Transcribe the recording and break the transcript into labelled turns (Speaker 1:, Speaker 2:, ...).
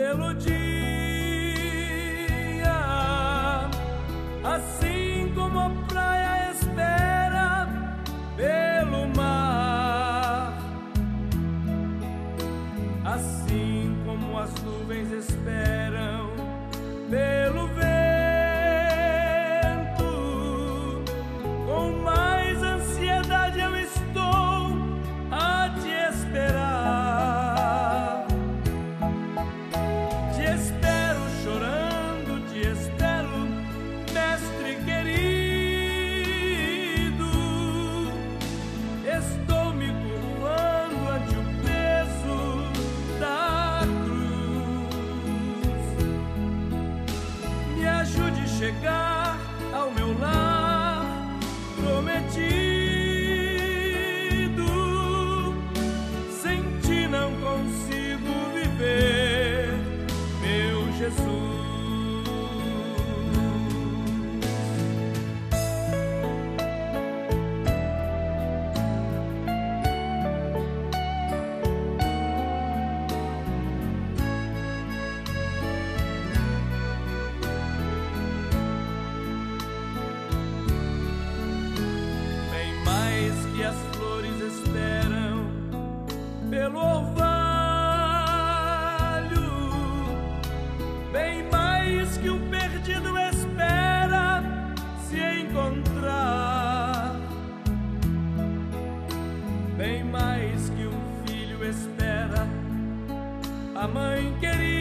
Speaker 1: pelo dia, assim como a praia espera pelo mar, assim como as nuvens esperam pelo vento, com mais ansiedade eu estou a te esperar. Te espero chorando, te espero, mestre querido. Estou me curvando ante o peso da cruz. Me ajude a chegar ao meu lar prometido. Sem ti não consigo viver, meu Jesus. Bem mais que as flores esperam pelo orvalho, bem mais que um perdido espera se encontrar, bem mais que um filho espera a mãe querida.